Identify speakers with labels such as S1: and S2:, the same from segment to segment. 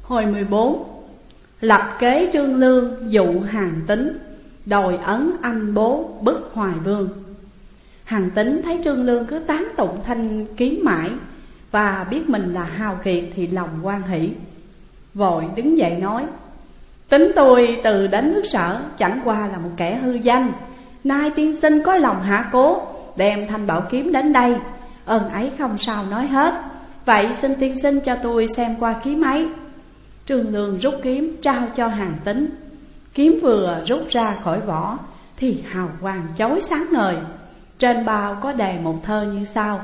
S1: Hồi 14. Lập kế Trương Lương dụ Hàn Tín, đòi ấn anh bố bức Hoài Vương. Hàn Tín thấy Trương Lương cứ tán tụng thanh kiếm mãi, và biết mình là hào kiệt thì lòng hoan hỷ, vội đứng dậy nói: Tính tôi từ đến nước Sở chẳng qua là một kẻ hư danh, nay tiên sinh có lòng hạ cố, đem thanh bảo kiếm đến đây, ơn ấy không sao nói hết. Vậy xin tiên sinh cho tôi xem qua kiếm ấy. Trương Lương rút kiếm trao cho Hàn Tín. Kiếm vừa rút ra khỏi vỏ thì hào quang chói sáng ngời, trên bao có đề một thơ như sau: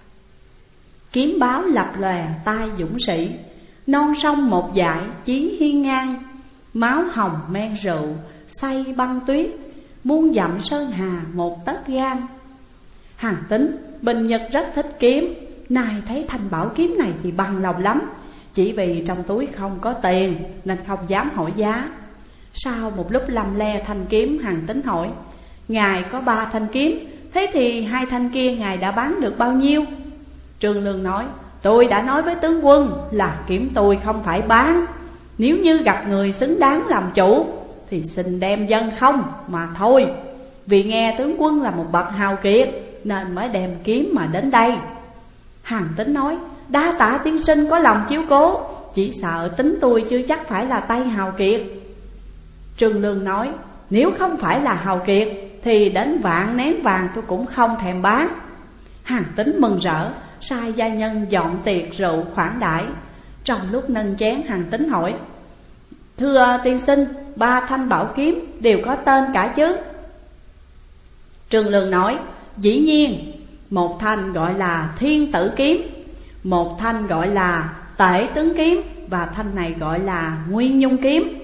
S1: Kiếm báo lập lòe tai dũng sĩ, non sông một dải chí hiên ngang. Máu hồng men rượu say băng tuyết, muôn dặm sơn hà một tấc gan. Hàn Tín bình nhật rất thích kiếm, nay thấy thanh bảo kiếm này thì bằng lòng lắm, chỉ vì trong túi không có tiền nên không dám hỏi giá. Sau một lúc lăm le thanh kiếm, Hàn Tín hỏi: Ngài có 3 thanh kiếm, thế thì 2 thanh kia ngài đã bán được bao nhiêu? Trương Lương nói: Tôi đã nói với tướng quân là kiếm tôi không phải bán, nếu như gặp người xứng đáng làm chủ thì xin đem dân không mà thôi. Vì nghe tướng quân là một bậc hào kiệt nên mới đem kiếm mà đến đây. Hàn Tín nói: Đa tạ tiên sinh có lòng chiếu cố, chỉ sợ tính tôi chưa chắc phải là tay hào kiệt. Trương Lương nói: Nếu không phải là hào kiệt thì đến vạn nén vàng tôi cũng không thèm bán. Hàn Tín mừng rỡ, sai gia nhân dọn tiệc rượu khoản đãi. Trong lúc nâng chén, Hàn Tín hỏi: Thưa tiên sinh, 3 thanh bảo kiếm đều có tên cả chứ? Trương Lương nói: Dĩ nhiên, một thanh gọi là Thiên Tử Kiếm, một thanh gọi là Tể Tướng Kiếm, và thanh này gọi là Nguyên Nhung Kiếm.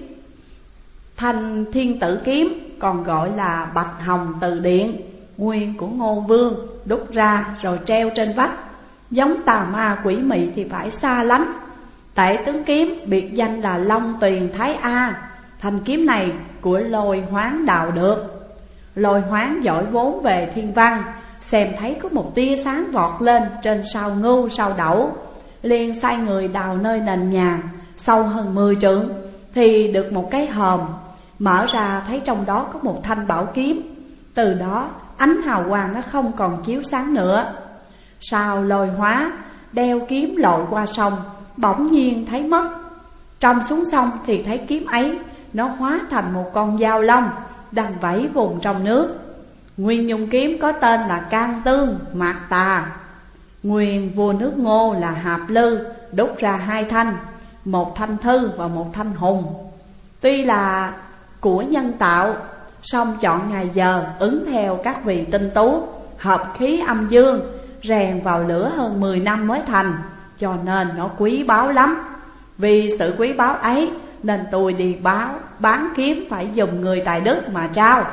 S1: Thanh Thiên Tử Kiếm còn gọi là Bạch Hồng Từ Điện, nguyên của Ngô Vương, đúc ra rồi treo trên vách, giống tà ma quỷ mị thì phải xa lánh. Tể Tướng Kiếm biệt danh là Long Tuyền Thái A. Thanh kiếm này của Lôi Hoán đào được. Lôi Hoán giỏi vốn về thiên văn, xem thấy có một tia sáng vọt lên trên sao ngưu sao đẩu, liền sai người đào nơi nền nhà sâu hơn 10 trượng thì được một cái hòm, mở ra thấy trong đó có một thanh bảo kiếm. Từ đó ánh hào quang nó không còn chiếu sáng nữa. Sao Lôi Hóa đeo kiếm lội qua sông, bỗng nhiên thấy mất. Trông xuống sông thì thấy kiếm ấy nó hóa thành một con dao long đang vẫy vùng trong nước. Nguyên Nhung kiếm có tên là Can Tương Mạc Tà. Nguyên vua nước Ngô là Hạp Lư đúc ra 2 thanh, một thanh thư và một thanh hùng. Tuy là của nhân tạo, song chọn ngày giờ ứng theo các vị tinh tú, hợp khí âm dương, rèn vào lửa hơn 10 năm mới thành, cho nên nó quý báu lắm. Vì sự quý báu ấy nên tôi đi bán kiếm phải dùng người tài đức mà trao.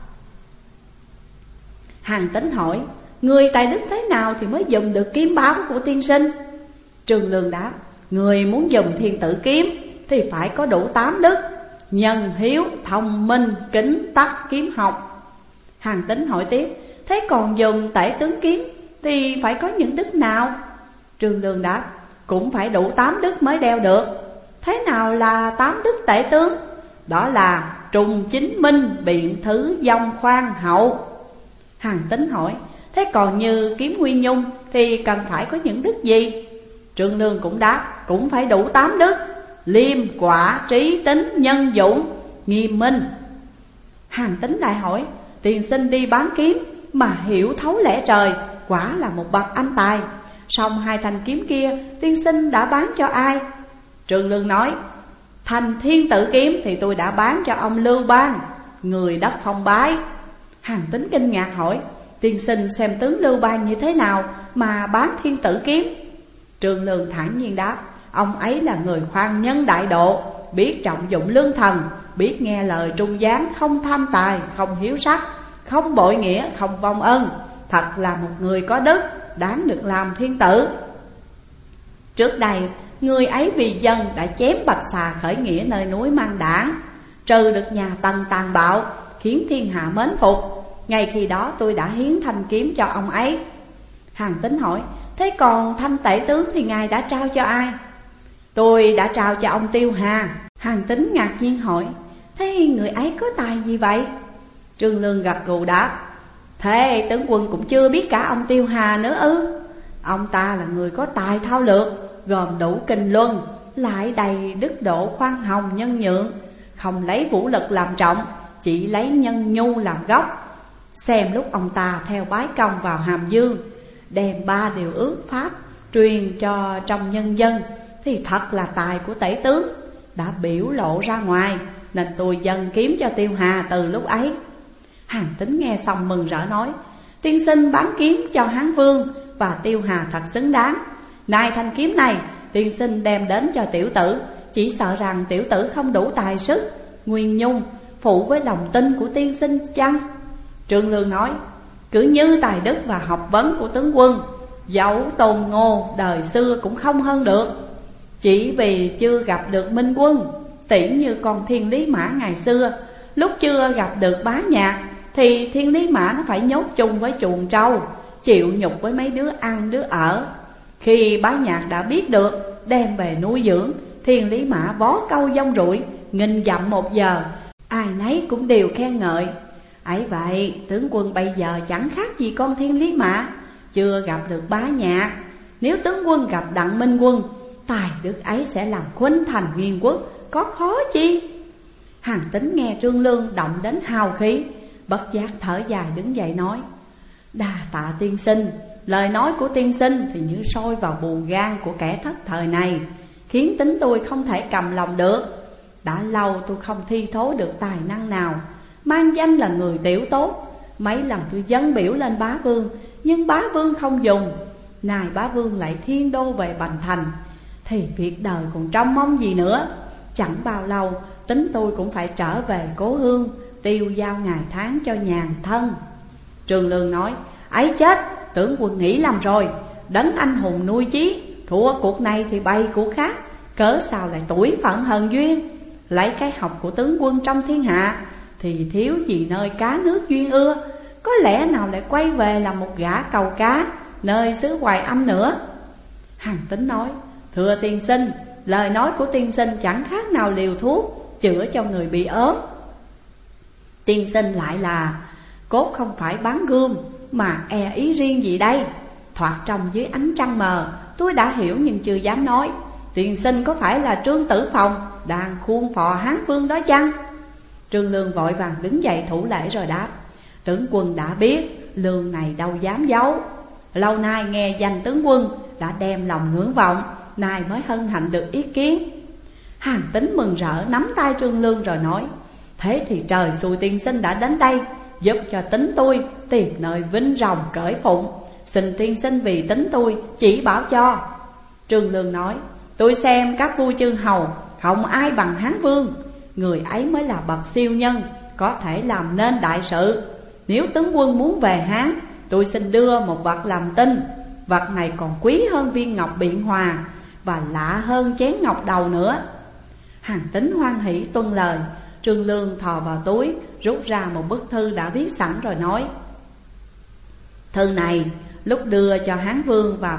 S1: Hàn Tín hỏi: Người tài đức thế nào thì mới dùng được kiếm báu của tiên sinh? Trương Lương đáp: Người muốn dùng Thiên Tử Kiếm thì phải có đủ 8 đức: nhân, hiếu, thông minh, kính, tắc, kiếm học. Hàn Tín hỏi tiếp: Thế còn dùng Tể Tướng Kiếm thì phải có những đức nào? Trương Lương đáp: Cũng phải đủ 8 đức mới đeo được. Thế nào là 8 đức tể tướng? Đó là trùng, chính, minh, biện, thứ, dông, khoan, hậu. Hàn Tín hỏi: Thế còn như kiếm Nguyên Nhung thì cần phải có những đức gì? Trương Lương cũng đáp: Cũng phải đủ 8 đức: liêm, quả, trí, tính, nhân, dũng, nghiêm minh. Hàn Tín lại hỏi: Tiền sinh đi bán kiếm mà hiểu thấu lẽ trời, quả là một bậc anh tài. Song 2 thanh kiếm kia tiên sinh đã bán cho ai? Trương Lương nói: Thanh Thiên Tử Kiếm thì tôi đã bán cho ông Lưu Bang, người đất Phong Bái. Hàn Tín kinh ngạc hỏi: Tiên sinh xem tướng Lưu Bang như thế nào mà bán Thiên Tử Kiếm? Trương Lương thản nhiên đáp: Ông ấy là người khoan nhân đại độ, biết trọng dụng lương thần, biết nghe lời trung gián, không tham tài, không hiếu sắc, không bội nghĩa, không vong ân. Thật là một người có đức, đáng được làm thiên tử. Trước đây người ấy vì dân đã chém Bạch Xà khởi nghĩa nơi núi Mang Đản, trừ được nhà Tần tàn bạo, khiến thiên hạ mến phục. Ngay khi đó tôi đã hiến thanh kiếm cho ông ấy. Hàn Tín hỏi: Thế còn thanh tể tướng thì ngài đã trao cho ai? Tôi đã trao cho ông Tiêu Hà. Hàn Tín ngạc nhiên hỏi: thế người ấy có tài gì vậy? Trương Lương gật gù đáp: thế tướng quân cũng chưa biết cả ông Tiêu Hà nữa ư? Ông ta là người có tài thao lược, gồm đủ kinh luân, lại đầy đức độ khoan hồng nhân nhượng, không lấy vũ lực làm trọng, chỉ lấy nhân nhu làm gốc. Xem lúc ông ta theo bái công vào Hàm Dương, đem 3 điều ước pháp truyền cho trong nhân dân, thì thật là tài của tể tướng đã biểu lộ ra ngoài, nên tôi dâng kiếm cho Tiêu Hà từ lúc ấy. Hàn Tín nghe xong mừng rỡ nói: tiên sinh bán kiếm cho Hán Vương và Tiêu Hà thật xứng đáng. Nay thanh kiếm này tiên sinh đem đến cho tiểu tử, chỉ sợ rằng tiểu tử không đủ tài sức nguyên nhung phụ với lòng tin của tiên sinh chăng? Trương Lương nói: cứ như tài đức và học vấn của tướng quân, dẫu Tôn Ngô đời xưa cũng không hơn được. Chỉ vì chưa gặp được Minh Quân, tỉ như con Thiên Lý Mã ngày xưa, lúc chưa gặp được Bá Nhạc thì Thiên Lý Mã nó phải nhốt chung với chuồng trâu, chịu nhục với mấy đứa ăn đứa ở. Khi Bá Nhạc đã biết được, đem về nuôi dưỡng, Thiên Lý Mã vó câu dông rủi, nghìn dặm 1 giờ, ai nấy cũng đều khen ngợi. Ấy vậy, tướng quân bây giờ chẳng khác gì con Thiên Lý Mã, chưa gặp được Bá Nhạc. Nếu tướng quân gặp Đặng Minh Quân, tài đức ấy sẽ làm khuynh thành nghiên quốc, có khó chi? Hàn Tín nghe Trương Lương động đến hào khí, bất giác thở dài đứng dậy nói: đà tạ tiên sinh. Lời nói của tiên sinh thì như sôi vào buồng gan của kẻ thất thời này, khiến tính tôi không thể cầm lòng được. Đã lâu tôi không thi thố được tài năng nào, mang danh là người tiểu tốt. Mấy lần tôi dâng biểu lên bá vương, nhưng bá vương không dùng. Nay bá vương lại thiên đô về Bành Thành, thì việc đời còn trông mong gì nữa. Chẳng bao lâu tính tôi cũng phải trở về cố hương, tiêu giao ngày tháng cho nhàn thân. Trương Lương nói: ấy chết, tướng quân nghĩ lầm rồi. Đấng anh hùng nuôi chí, thua cuộc này thì bay cuộc khác, cớ sao lại tuổi phận hờn duyên. Lấy cái học của tướng quân trong thiên hạ thì thiếu gì nơi cá nước duyên ưa, có lẽ nào lại quay về làm một gã cầu cá nơi xứ Hoài Âm nữa. Hàn Tín nói: thưa tiên sinh, lời nói của tiên sinh chẳng khác nào liều thuốc chữa cho người bị ốm. Tiên sinh lại là cốt không phải bán gươm mà e ý riêng gì đây? Thoạt trông dưới ánh trăng mờ, tôi đã hiểu nhưng chưa dám nói. Tiên sinh có phải là Trương Tử Phong đang khuôn phò Hán Vương đó chăng? Trương Lương vội vàng đứng dậy thủ lễ rồi đáp: tướng quân đã biết, lương này đâu dám giấu. Lâu nay nghe danh tướng quân đã đem lòng ngưỡng vọng, nay mới hân hạnh được ý kiến. Hàn Tín mừng rỡ nắm tay Trương Lương rồi nói: thế thì trời xui tiên sinh đã đến đây, giúp cho tính tôi tìm nơi vinh rồng cởi phụng. Xin tiên sinh vì tính tôi chỉ bảo cho. Trương Lương nói: tôi xem các vua chư hầu không ai bằng Hán Vương, người ấy mới là bậc siêu nhân, có thể làm nên đại sự. Nếu tướng quân muốn về Hán, tôi xin đưa một vật làm tin. Vật này còn quý hơn viên ngọc biện hòa, và lạ hơn chén ngọc đầu nữa. Hàn Tín hoan hỷ tuân lời. Trương Lương thò vào túi, rút ra một bức thư đã viết sẵn rồi nói: thư này lúc đưa cho Hán Vương và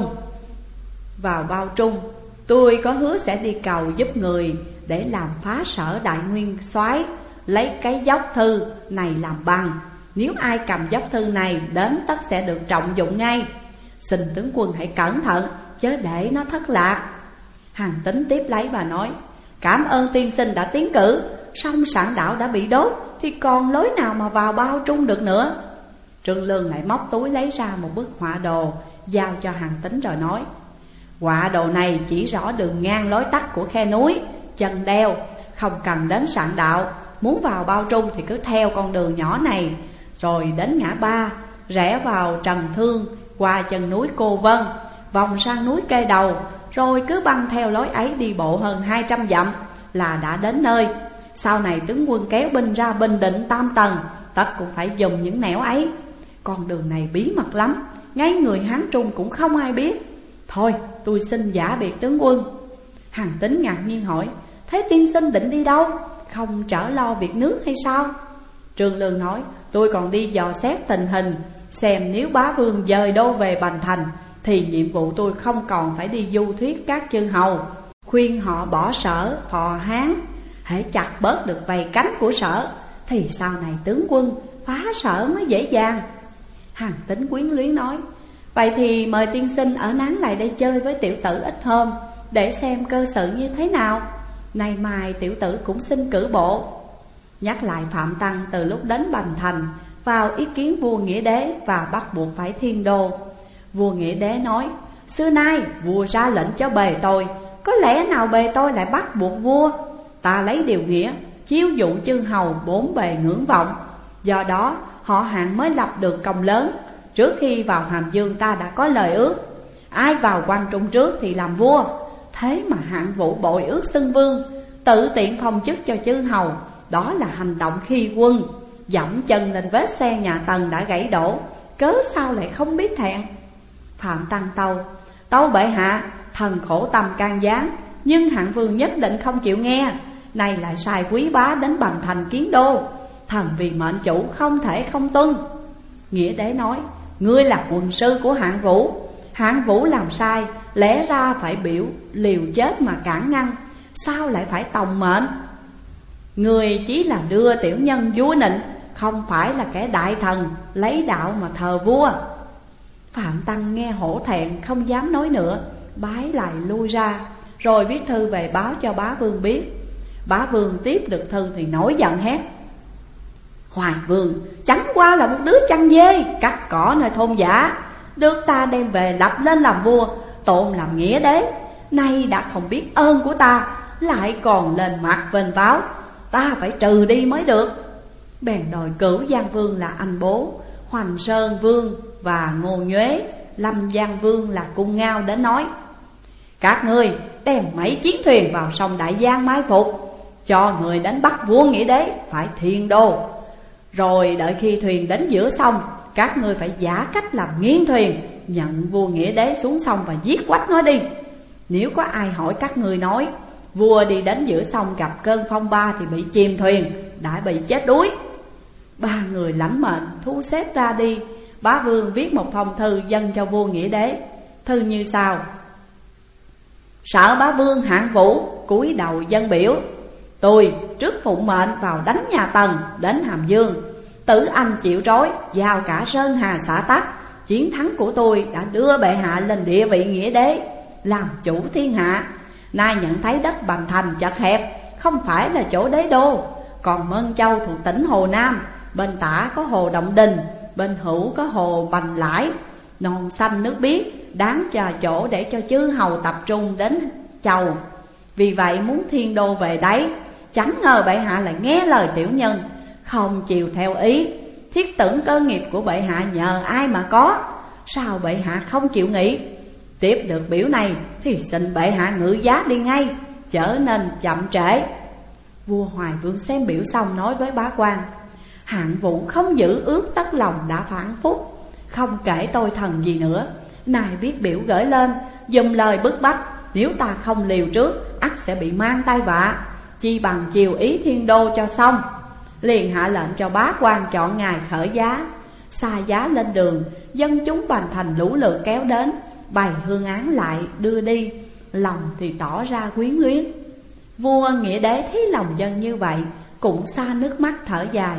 S1: vào Bao Trung, tôi có hứa sẽ đi cầu giúp người để làm phá sở Đại Nguyên Soái, lấy cái dốc thư này làm bằng. Nếu ai cầm dốc thư này đến tất sẽ được trọng dụng ngay. Xin tướng quân hãy cẩn thận, chớ để nó thất lạc. Hàn Tín tiếp lấy và nói: cảm ơn tiên sinh đã tiến cử, song Sạn Đạo đã bị đốt thì còn lối nào mà vào Bao Trung được nữa. Trương Lương lại móc túi lấy ra một bức họa đồ, giao cho Hàn Tín rồi nói: họa đồ này chỉ rõ đường ngang lối tắt của khe núi, chân đeo, không cần đến Sạn Đạo. Muốn vào Bao Trung thì cứ theo con đường nhỏ này, rồi đến ngã ba, rẽ vào Trần Thương, qua chân núi Cô Vân, vòng sang núi Kê Đầu, rồi cứ băng theo lối ấy đi bộ hơn 200 dặm là đã đến nơi. Sau này tướng quân kéo binh ra Bình Định Tam Tần, tất cũng phải dùng những nẻo ấy. Con đường này bí mật lắm, ngay người Hán Trung cũng không ai biết. Thôi tôi xin giả biệt tướng quân. Hàn Tín ngạc nhiên hỏi: thế tiên sinh định đi đâu? Không trở lo việc nước hay sao? Trương Lương nói: tôi còn đi dò xét tình hình, xem nếu bá vương dời đô về Bành Thành thì nhiệm vụ tôi không còn phải đi du thuyết các chư hầu. khuyên họ bỏ Sở phò Hán. Hễ chặt bớt được vầy cánh của Sở thì sau này tướng quân phá Sở mới dễ dàng. Hàn Tín quyến luyến nói: vậy thì mời tiên sinh ở Nán lại đây chơi với tiểu tử ít hôm, để xem cơ sự như thế nào. Nay mai tiểu tử cũng xin cử bộ. Nhắc lại Phạm Tăng từ lúc đến Bành Thành vào ý kiến vua Nghĩa Đế và bắt buộc phải thiên đô. Vua Nghĩa Đế nói: xưa nay vua ra lệnh cho bề tôi, có lẽ nào bề tôi lại bắt buộc vua? Ta lấy điều nghĩa chiêu dụ chư hầu bốn bề ngưỡng vọng, do đó họ Hạng mới lập được công lớn. Trước khi vào Hàm Dương ta đã có lời ước, ai vào quan trung trước thì làm vua. Thế mà Hạng Vũ bội ước xưng vương, tự tiện phong chức cho chư hầu, đó là hành động khi quân. Dẫm chân lên vết xe nhà Tần đã gãy đổ, cớ sao lại không biết thẹn? Phạm Tăng tâu bệ hạ, thần khổ tâm can gián, nhưng Hạng vương nhất định không chịu nghe. Nay lại sai quý bá đến Bành Thành kiến đô, thần vì mệnh chủ không thể không tuân. Nghĩa Đế nói: ngươi là quân sư của Hạng Vũ, Hạng Vũ làm sai lẽ ra phải biểu liều chết mà cản ngăn, sao lại phải tòng mệnh? Người chỉ là đưa tiểu nhân vua nịnh, không phải là kẻ đại thần lấy đạo mà thờ vua. Phạm Tăng nghe hổ thẹn không dám nói nữa, bái lại lui ra, rồi viết thư về báo cho bá vương biết. Bá vương tiếp được thư thì nổi giận hét: Hoài vương chẳng qua là một đứa chăn dê cắt cỏ nơi thôn giả, được ta đem về lập lên làm vua, tôn làm Nghĩa Đế. Nay đã không biết ơn của ta, lại còn lên mặt vênh váo, ta phải trừ đi mới được. Bèn đòi Cửu Giang Vương là anh bố, Hoành Sơn Vương và Ngô Nhuế, Lâm Giang Vương là Cung Ngao đến nói: các ngươi đem mấy chiến thuyền vào sông Đại Giang mai phục, cho người đánh bắt vua Nghĩa Đế phải thiên đô. Rồi đợi khi thuyền đến giữa sông, các ngươi phải giả cách làm nghiêng thuyền, nhận vua Nghĩa Đế xuống sông và giết quách nó đi. Nếu có ai hỏi các ngươi nói vua đi đến giữa sông gặp cơn phong ba thì bị chìm thuyền, đã bị chết đuối. Ba người lãnh mệnh thu xếp ra đi. Bá vương viết một phong thư dâng cho vua Nghĩa Đế. Thư như sau: Sở bá vương Hạng Vũ cúi đầu dâng biểu: tôi trước phụng mệnh vào đánh nhà Tần đến Hàm Dương, Tử Anh chịu trói, giao cả Sơn Hà xã tắc. Chiến thắng của tôi đã đưa bệ hạ lên địa vị Nghĩa Đế, làm chủ thiên hạ. Nay nhận thấy đất Bành Thành chật hẹp, không phải là chỗ đế đô. Còn Mân Châu thuộc tỉnh Hồ Nam, bên tả có hồ Động Đình, bên hữu có hồ Bành Lãi, non xanh nước biếc, đáng cho chỗ để cho chư hầu tập trung đến chầu. Vì vậy muốn thiên đô về đấy. Chẳng ngờ bệ hạ lại nghe lời tiểu nhân, không chịu theo ý. Thiết tưởng cơ nghiệp của bệ hạ nhờ ai mà có, sao bệ hạ không chịu nghĩ? Tiếp được biểu này thì xin bệ hạ ngự giá đi ngay, trở nên chậm trễ. Vua Hoài Vương xem biểu xong nói với bá quan: Hạng Vũ không giữ ước tất lòng đã phản phúc, không kể tôi thần gì nữa. Này viết biểu gửi lên, dùng lời bức bách, nếu ta không liều trước ắt sẽ bị mang tai vạ. Chi bằng chiều ý thiên đô cho xong. Liền hạ lệnh cho bá quan chọn ngày khởi giá. Xa giá lên đường, dân chúng Bành Thành lũ lượt kéo đến, bày hương án lại đưa đi, lòng thì tỏ ra quyến luyến. Vua Nghĩa Đế thấy lòng dân như vậy, cũng xa nước mắt thở dài.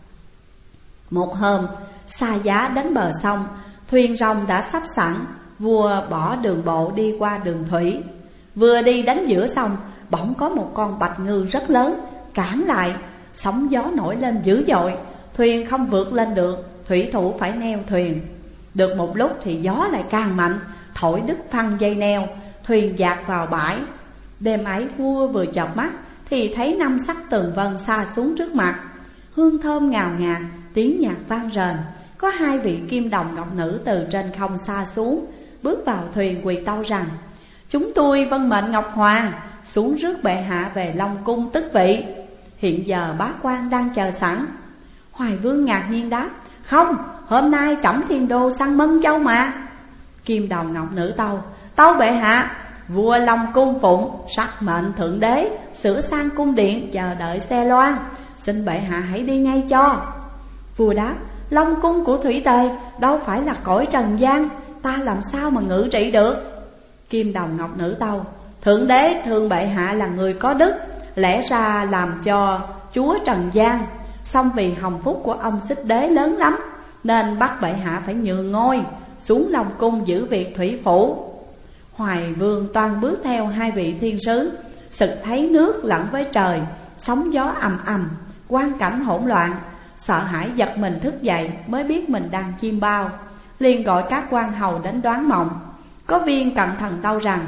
S1: Một hôm, xa giá đến bờ sông, thuyền rồng đã sắp sẵn. Vua bỏ đường bộ đi qua đường thủy. Vừa đi đến giữa sông, bỗng có một con bạch ngư rất lớn cản lại. Sóng gió nổi lên dữ dội, thuyền không vượt lên được, thủy thủ phải neo thuyền. Được một lúc thì gió lại càng mạnh, thổi đứt phăng dây neo, thuyền dạt vào bãi. Đêm ấy vua vừa chợp mắt thì thấy 5 sắc tường vân xa xuống trước mặt. Hương thơm ngào ngạt, tiếng nhạc vang rền. Có 2 vị kim đồng ngọc nữ từ trên không xa xuống, bước vào thuyền quỳ tâu rằng: chúng tôi vâng mệnh Ngọc Hoàng xuống rước bệ hạ về Long Cung tức vị. Hiện giờ bá quan đang chờ sẵn. Hoài Vương ngạc nhiên đáp: không, hôm nay trẫm thiên đô sang Mân Châu mà. Kim đồng ngọc nữ tâu bệ hạ, vua Long Cung phụng sắc mệnh thượng đế sửa sang cung điện chờ đợi xe loan, xin bệ hạ hãy đi ngay cho. Vua đáp: Long Cung của Thủy Tề đâu phải là cõi trần gian, ta làm sao mà ngự trị được? Kim đồng ngọc nữ Thượng đế thương bệ hạ là người có đức, lẽ ra làm cho chúa trần gian, song vì hồng phúc của ông Xích Đế lớn lắm, nên bắt bệ hạ phải nhường ngôi, xuống Long cung giữ việc thủy phủ. Hoài Vương toan bước theo hai vị thiên sứ, sực thấy nước lẫn với trời, sóng gió ầm ầm, quang cảnh hỗn loạn. Sợ hãi giật mình thức dậy, mới biết mình đang chiêm bao, liền gọi các quan hầu đến đoán mộng. Có viên cận thần tâu rằng: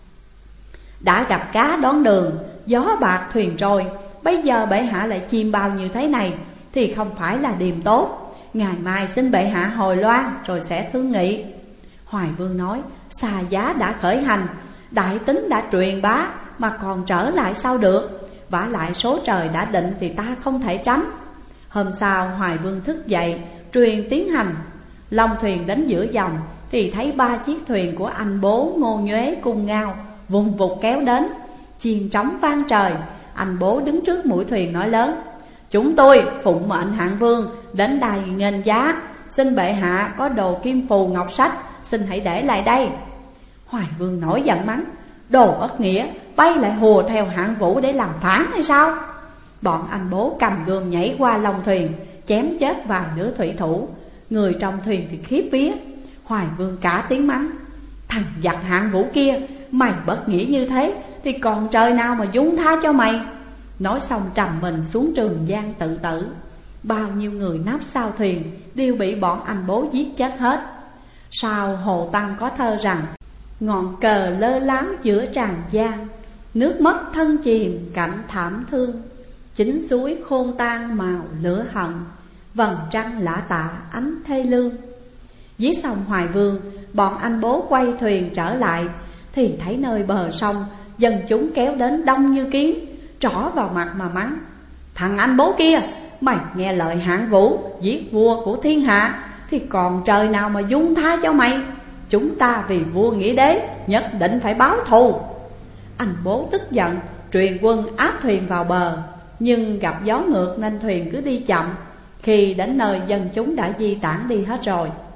S1: đã gặp cá đón đường, gió bạc thuyền trôi, bây giờ bệ hạ lại chiêm bao như thế này thì không phải là điềm tốt. Ngày mai xin bệ hạ hồi loan rồi sẽ thương nghị. Hoài Vương nói: xà giá đã khởi hành, đại tính đã truyền bá, mà còn trở lại sao được? Vả lại số trời đã định thì ta không thể tránh. Hôm sau Hoài Vương thức dậy, truyền tiến hành. Long thuyền đến giữa dòng thì thấy 3 chiếc thuyền của anh bố Ngô Nhuế Cung Ngao vùng vụt kéo đến, chiên trống vang trời. Anh bố đứng trước mũi thuyền nói lớn: chúng tôi phụng mệnh hạng vương đến đây nghênh giá, xin bệ hạ có đồ kim phù ngọc sách, xin hãy để lại đây. Hoài Vương nổi giận mắng: đồ bất nghĩa, bay lại hùa theo hạng vũ để làm phản hay sao? Bọn anh bố cầm gươm nhảy qua long thuyền, chém chết vài đứa thủy thủ. Người trong thuyền thì khiếp vía. Hoài Vương cả tiếng mắng: thằng giặc hạng vũ kia, mày bất nghĩa như thế thì còn trời nào mà dung tha cho mày. Nói xong trầm mình xuống Trường Giang tự tử. Bao nhiêu người nấp sau thuyền đều bị bọn anh bố giết chết hết. Sau Hồ Tăng có thơ rằng: ngọn cờ lơ láng giữa Tràng Giang, nước mất thân chìm cảnh thảm thương. Chính suối khôn tan màu lửa hận, vầng trăng lã tạ ánh thê lương. Dưới sông Hoài Vương, bọn anh bố quay thuyền trở lại thì thấy nơi bờ sông dân chúng kéo đến đông như kiến, trỏ vào mặt mà mắng: thằng anh bố kia, mày nghe lời hạng vũ giết vua của thiên hạ thì còn trời nào mà dung tha cho mày. Chúng ta vì vua nghĩa đế nhất định phải báo thù. Anh bố tức giận, truyền quân áp thuyền vào bờ, nhưng gặp gió ngược nên thuyền cứ đi chậm. Khi đến nơi dân chúng đã di tản đi hết rồi.